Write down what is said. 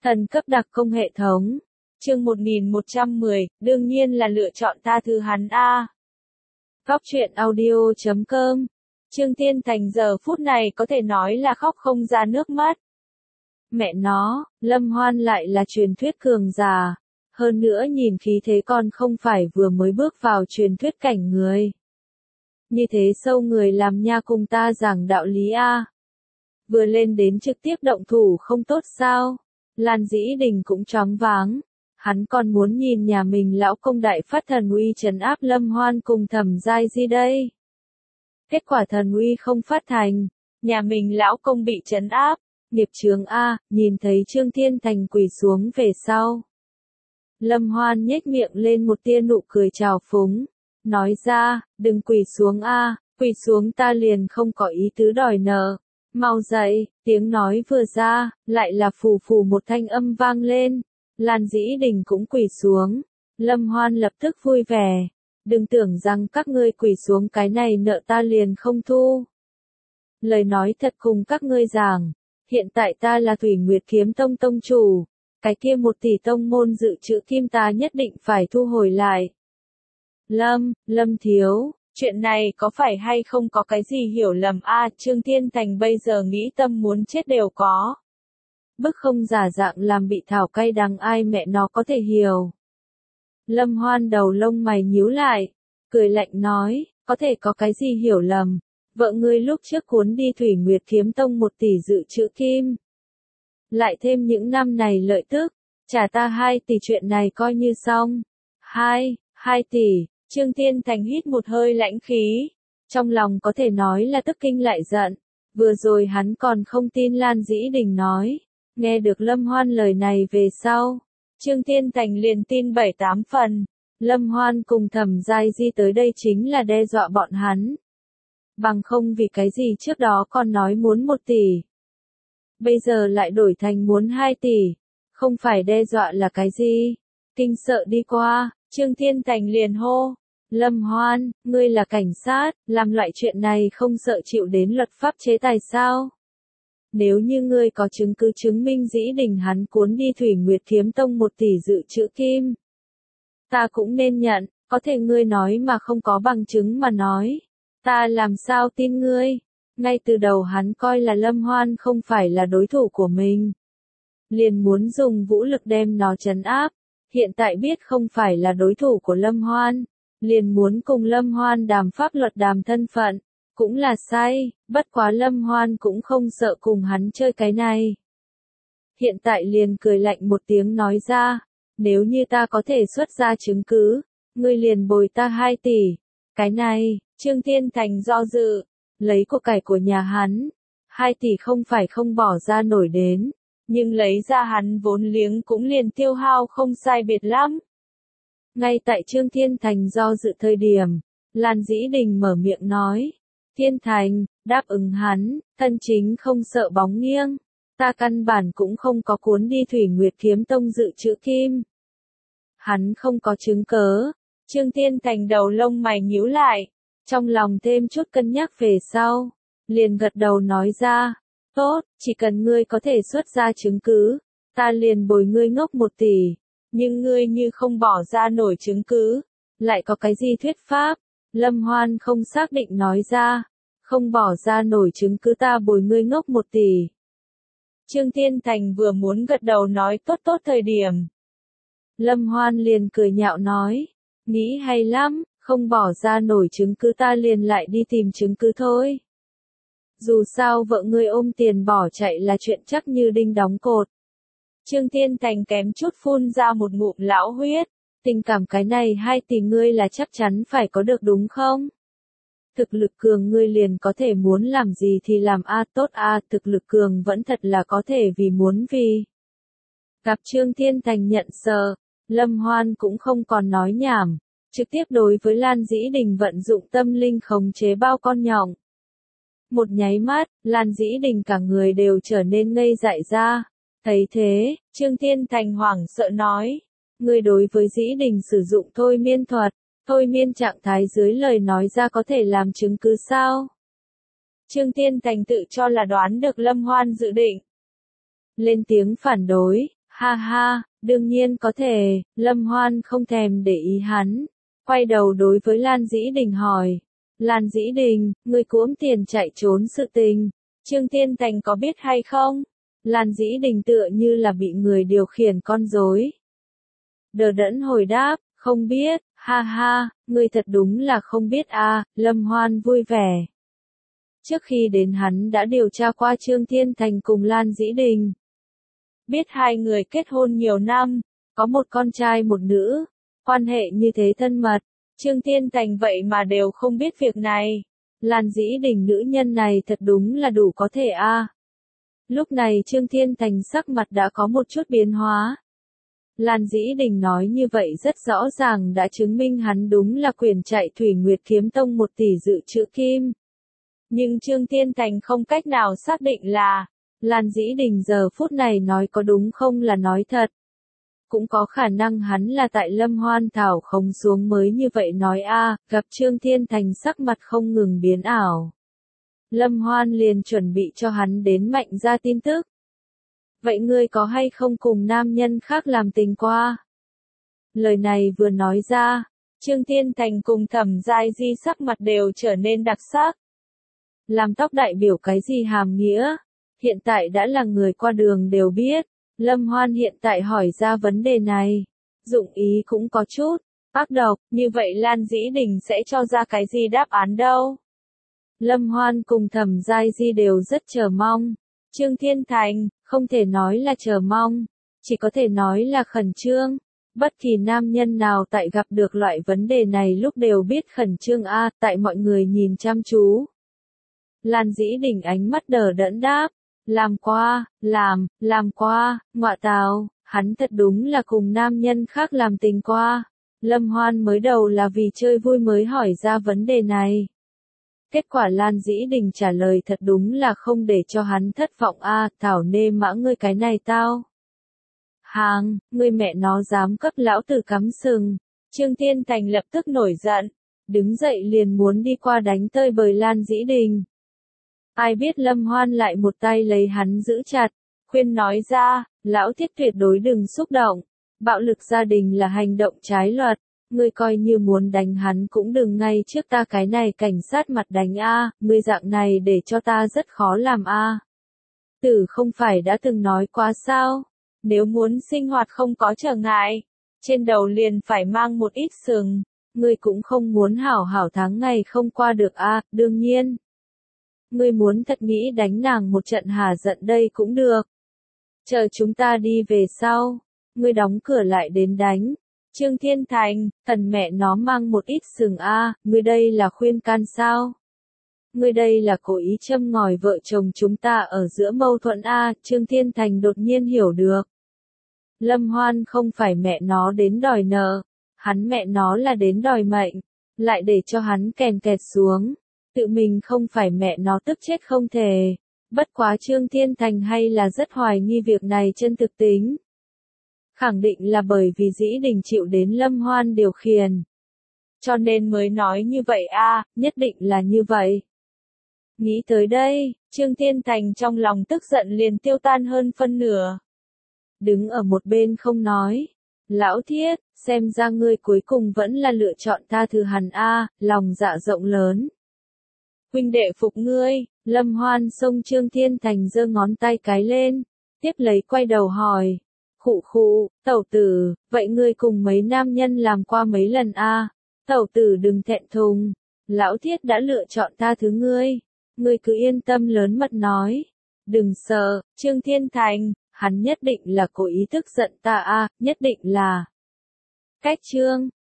Thần cấp đặc công hệ thống. Chương 1110, đương nhiên là lựa chọn tha thứ hắn a. Góc truyện audio.com. Trương Thiên Thành giờ phút này có thể nói là khóc không ra nước mắt. Mẹ nó, Lâm Hoan lại là truyền thuyết cường giả. Hơn nữa nhìn khí thế con không phải vừa mới bước vào truyền thuyết cảnh người. Như thế sâu người làm nha cùng ta giảng đạo lý a. Vừa lên đến trực tiếp động thủ không tốt sao? Lan Dĩ Đình cũng choáng váng. Hắn còn muốn nhìn nhà mình lão công đại phát thần uy trấn áp Lâm Hoan cùng Thẩm Giai Di đây. Kết quả thần uy không phát thành, nhà mình lão công bị trấn áp, nghiệp chướng a, nhìn thấy Trương Thiên Thành quỳ xuống về sau. Lâm Hoan nhếch miệng lên một tia nụ cười trào phúng, nói ra, đừng quỳ xuống a, quỳ xuống ta liền không có ý tứ đòi nợ. Mau dậy, tiếng nói vừa ra, lại là phù phù một thanh âm vang lên. Lan Dĩ Đình cũng quỳ xuống. Lâm Hoan lập tức vui vẻ. Đừng tưởng rằng các ngươi quỳ xuống cái này nợ ta liền không thu. Lời nói thật cùng các ngươi giảng. Hiện tại ta là Thủy Nguyệt Kiếm Tông tông chủ. Cái kia 1 tỷ tông môn dự trữ kim ta nhất định phải thu hồi lại. Lâm thiếu. Chuyện này có phải hay không có cái gì hiểu lầm a? Trương Thiên Thành bây giờ nghĩ tâm muốn chết đều có. Bức không giả dạng làm bị thảo cay đắng ai mẹ nó có thể hiểu. Lâm Hoan đầu lông mày nhíu lại, cười lạnh nói, có thể có cái gì hiểu lầm, vợ ngươi lúc trước cuốn đi Thủy Nguyệt Kiếm Tông 1 tỷ dự trữ kim. Lại thêm những năm này lợi tức, trả ta 2 tỷ chuyện này coi như xong. 2 tỷ. Trương Thiên Thành hít một hơi lãnh khí, trong lòng có thể nói là tức kinh lại giận, vừa rồi hắn còn không tin Lan Dĩ Đình nói, nghe được Lâm Hoan lời này về sau, Trương Thiên Thành liền tin 7-8 phần, Lâm Hoan cùng Thẩm Giai Di tới đây chính là đe dọa bọn hắn. Bằng không vì cái gì trước đó còn nói muốn 1 tỷ, bây giờ lại đổi thành muốn 2 tỷ, không phải đe dọa là cái gì, kinh sợ đi qua, Trương Thiên Thành liền hô. Lâm Hoan, ngươi là cảnh sát, làm loại chuyện này không sợ chịu đến luật pháp chế tài sao? Nếu như ngươi có chứng cứ chứng minh Dĩ Đình hắn cuốn đi Thủy Nguyệt Kiếm Tông 1 tỷ dự trữ kim, ta cũng nên nhận, có thể ngươi nói mà không có bằng chứng mà nói, ta làm sao tin ngươi? Ngay từ đầu hắn coi là Lâm Hoan không phải là đối thủ của mình, liền muốn dùng vũ lực đem nó trấn áp, hiện tại biết không phải là đối thủ của Lâm Hoan, liền muốn cùng Lâm Hoan đàm pháp luật đàm thân phận, cũng là sai, bất quá Lâm Hoan cũng không sợ cùng hắn chơi cái này. Hiện tại liền cười lạnh một tiếng nói ra, nếu như ta có thể xuất ra chứng cứ, ngươi liền bồi ta 2 tỷ. Cái này, Trương Thiên Thành do dự, lấy của cải của nhà hắn, 2 tỷ không phải không bỏ ra nổi đến, nhưng lấy ra hắn vốn liếng cũng liền tiêu hao không sai biệt lắm. Ngay tại Trương Thiên Thành do dự thời điểm, Lan Dĩ Đình mở miệng nói, Thiên Thành, đáp ứng hắn, thân chính không sợ bóng nghiêng, ta căn bản cũng không có cuốn đi Thủy Nguyệt Kiếm Tông dự trữ kim. Hắn không có chứng cớ, Trương Thiên Thành đầu lông mày nhíu lại, trong lòng thêm chút cân nhắc về sau, liền gật đầu nói ra, tốt, chỉ cần ngươi có thể xuất ra chứng cứ, ta liền bồi ngươi ngốc 1 tỷ. Nhưng ngươi như không bỏ ra nổi chứng cứ, lại có cái gì thuyết pháp? Lâm Hoan không xác định nói ra, không bỏ ra nổi chứng cứ ta bồi ngươi ngốc 1 tỷ. Trương Thiên Thành vừa muốn gật đầu nói tốt thời điểm. Lâm Hoan liền cười nhạo nói, nghĩ hay lắm, không bỏ ra nổi chứng cứ ta liền lại đi tìm chứng cứ thôi. Dù sao vợ ngươi ôm tiền bỏ chạy là chuyện chắc như đinh đóng cột. Trương Thiên Thành kém chút phun ra một ngụm lão huyết, tình cảm cái này 2 tỷ ngươi là chắc chắn phải có được đúng không? Thực lực cường ngươi liền có thể muốn làm gì thì làm tốt thực lực cường vẫn thật là có thể vì muốn vì. Gặp Trương Thiên Thành nhận sợ, Lâm Hoan cũng không còn nói nhảm, trực tiếp đối với Lan Dĩ Đình vận dụng tâm linh khống chế bao con nhộng. Một nháy mắt, Lan Dĩ Đình cả người đều trở nên ngây dại ra. Thấy thế, Trương Thiên Thành hoảng sợ nói, ngươi đối với Dĩ Đình sử dụng thôi miên thuật, thôi miên trạng thái dưới lời nói ra có thể làm chứng cứ sao? Trương Thiên Thành tự cho là đoán được Lâm Hoan dự định. Lên tiếng phản đối, Ha ha, đương nhiên có thể, Lâm Hoan không thèm để ý hắn. Quay đầu đối với Lan Dĩ Đình hỏi. Lan Dĩ Đình, người cuỗm tiền chạy trốn sự tình. Trương Thiên Thành có biết hay không? Lan Dĩ Đình tựa như là bị người điều khiển con rối. Đờ đẫn hồi đáp, không biết, ha ha, người thật đúng là không biết a. Lâm Hoan vui vẻ. Trước khi đến hắn đã điều tra qua Trương Thiên Thành cùng Lan Dĩ Đình. Biết hai người kết hôn nhiều năm, có một con trai một nữ, quan hệ như thế thân mật. Trương Thiên Thành vậy mà đều không biết việc này. Lan Dĩ Đình nữ nhân này thật đúng là đủ có thể a. Lúc này Trương Thiên Thành sắc mặt đã có một chút biến hóa. Lan Dĩ Đình nói như vậy rất rõ ràng đã chứng minh hắn đúng là quyền chạy Thủy Nguyệt Kiếm Tông 1 tỷ dự trữ kim. Nhưng Trương Thiên Thành không cách nào xác định là Lan Dĩ Đình giờ phút này nói có đúng không là nói thật. Cũng có khả năng hắn là tại Lâm Hoan thảo không xuống mới như vậy nói a. Gặp Trương Thiên Thành sắc mặt không ngừng biến ảo. Lâm Hoan liền chuẩn bị cho hắn đến mạnh ra tin tức. Vậy ngươi có hay không cùng nam nhân khác làm tình qua? Lời này vừa nói ra, Trương Thiên Thành cùng Thẩm Giai Di sắc mặt đều trở nên đặc sắc. Làm tóc đại biểu cái gì hàm nghĩa? Hiện tại đã là người qua đường đều biết. Lâm Hoan hiện tại hỏi ra vấn đề này. Dụng ý cũng có chút ác độc, như vậy Lan Dĩ Đình sẽ cho ra cái gì đáp án đâu? Lâm Hoan cùng Thẩm Giai Di đều rất chờ mong. Trương Thiên Thành, không thể nói là chờ mong, chỉ có thể nói là khẩn trương. Bất kỳ nam nhân nào tại gặp được loại vấn đề này lúc đều biết khẩn trương a, tại mọi người nhìn chăm chú. Lan Dĩ Đình ánh mắt đờ đẫn đáp, làm qua, ngọa tào, hắn thật đúng là cùng nam nhân khác làm tình qua. Lâm Hoan mới đầu là vì chơi vui mới hỏi ra vấn đề này. Kết quả Lan Dĩ Đình trả lời thật đúng là không để cho hắn thất vọng a. Thảo nê mã ngươi cái này tao. Hàng, ngươi mẹ nó dám cấp lão tử cắm sừng. Trương Thiên Thành lập tức nổi giận, đứng dậy liền muốn đi qua đánh tơi bời Lan Dĩ Đình. Ai biết Lâm Hoan lại một tay lấy hắn giữ chặt, khuyên nói ra, lão thiết tuyệt đối đừng xúc động. Bạo lực gia đình là hành động trái luật. Ngươi coi như muốn đánh hắn cũng đừng ngay trước ta cái này cảnh sát mặt đánh a, ngươi dạng này để cho ta rất khó làm a. Tử không phải đã từng nói quá sao? Nếu muốn sinh hoạt không có trở ngại, trên đầu liền phải mang một ít sừng. Ngươi cũng không muốn hảo hảo tháng ngày không qua được a, đương nhiên. Ngươi muốn thật nghĩ đánh nàng một trận hả giận đây cũng được. Chờ chúng ta đi về sau, ngươi đóng cửa lại đến đánh. Trương Thiên Thành, thần mẹ nó mang một ít sừng a, ngươi đây là khuyên can sao? Ngươi đây là cố ý châm ngòi vợ chồng chúng ta ở giữa mâu thuẫn a. Trương Thiên Thành đột nhiên hiểu được. Lâm Hoan không phải mẹ nó đến đòi nợ, hắn mẹ nó là đến đòi mệnh, lại để cho hắn kèn kẹt xuống. Tự mình không phải mẹ nó tức chết không thể. Bất quá Trương Thiên Thành hay là rất hoài nghi việc này chân thực tính. Khẳng định là bởi vì Dĩ Đình chịu đến Lâm Hoan điều khiển. Cho nên mới nói như vậy a, nhất định là như vậy. Nghĩ tới đây, Trương Thiên Thành trong lòng tức giận liền tiêu tan hơn phân nửa. Đứng ở một bên không nói. Lão Thiết, xem ra ngươi cuối cùng vẫn là lựa chọn tha thứ hắn a, lòng dạ rộng lớn. Huynh đệ phục ngươi. Lâm Hoan xông Trương Thiên Thành giơ ngón tay cái lên, tiếp lấy quay đầu hỏi. Khụ, tẩu tử, vậy ngươi cùng mấy nam nhân làm qua mấy lần a? Tẩu tử đừng thẹn thùng, lão Thiết đã lựa chọn tha thứ ngươi. Ngươi cứ yên tâm lớn mật nói. Đừng sợ, Trương Thiên Thành, hắn nhất định là cố ý tức giận ta a, nhất định là. Cách Trương